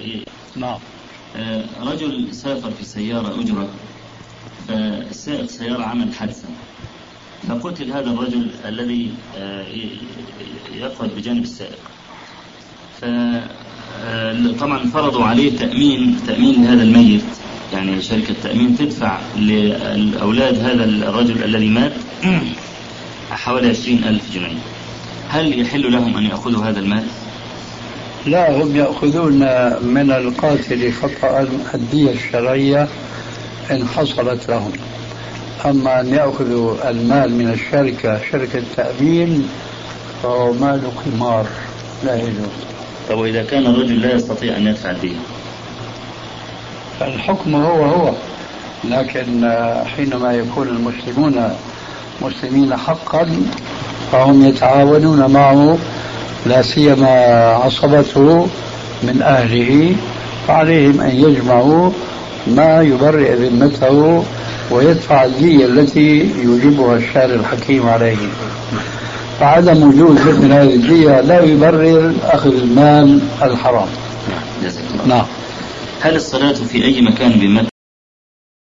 نعم. رجل سافر في سيارة أجرة، فالسائق سيارة عمل حادثة، فقتل هذا الرجل الذي يقعد بجانب السائق. فطبعا فرضوا عليه تأمين لهذا الميت، يعني شركة تأمين تدفع لأولاد هذا الرجل الذي مات حوالي 20,000 جنيه. هل يحل لهم أن يأخذوا هذا المال؟ لا، هم يأخذون من القاتل خطأ الدية الشرعية إن حصلت لهم. أما أن يأخذوا المال من شركة التأمين فهو مال قمار لا يجوز. طب وإذا كان الرجل لا يستطيع أن يدفع الدية؟ فالحكم هو، لكن حينما يكون المسلمون مسلمين حقا فهم يتعاونون معه، لا سيما عصبته من أهله، فعليهم أن يجمعوا ما يبرئ ذمته ويدفع الدية التي يوجبها الشارع الحكيم عليه. فعدم وجود مثل هذه الدية لا يبرر أخذ المال الحرام. نعم. نعم. هل الصلاة في أي مكان بمكة